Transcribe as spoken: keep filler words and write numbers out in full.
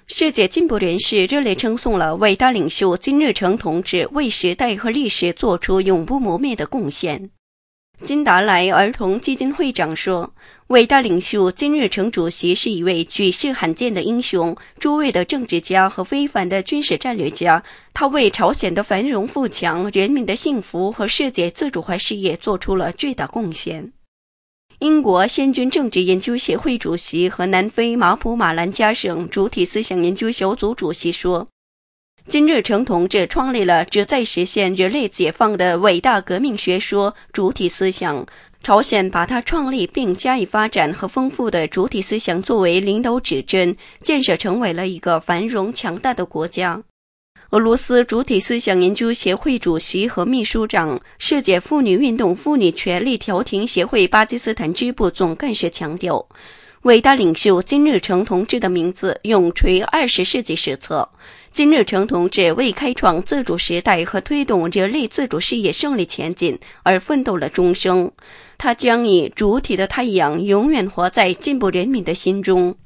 世界进步人士热烈称颂了伟大领袖金日成同志为时代和历史做出永不磨灭的贡献。金达莱儿童基金会长说，伟大领袖金日成主席是一位举世罕见的英雄，诸位的政治家和非凡的军事战略家，他为朝鲜的繁荣富强、人民的幸福和世界自主化事业做出了巨大贡献。英国先军政治研究协会主席和南非马普马兰加省主体思想研究小组主席说，金日成同志创立了旨在实现人类解放的伟大革命学说主体思想，朝鲜把它创立并加以发展和丰富的主体思想作为领导指针，建设成为了一个繁荣强大的国家。俄罗斯主体思想研究协会主席和秘书长、世界妇女运动妇女权利调停协会巴基斯坦支部总干事强调，伟大领袖金日成同志的名字永垂二十世纪史册。金日成同志为开创自主时代和推动人类自主事业胜利前进而奋斗了终生，他将以主体的太阳永远活在进步人民的心中。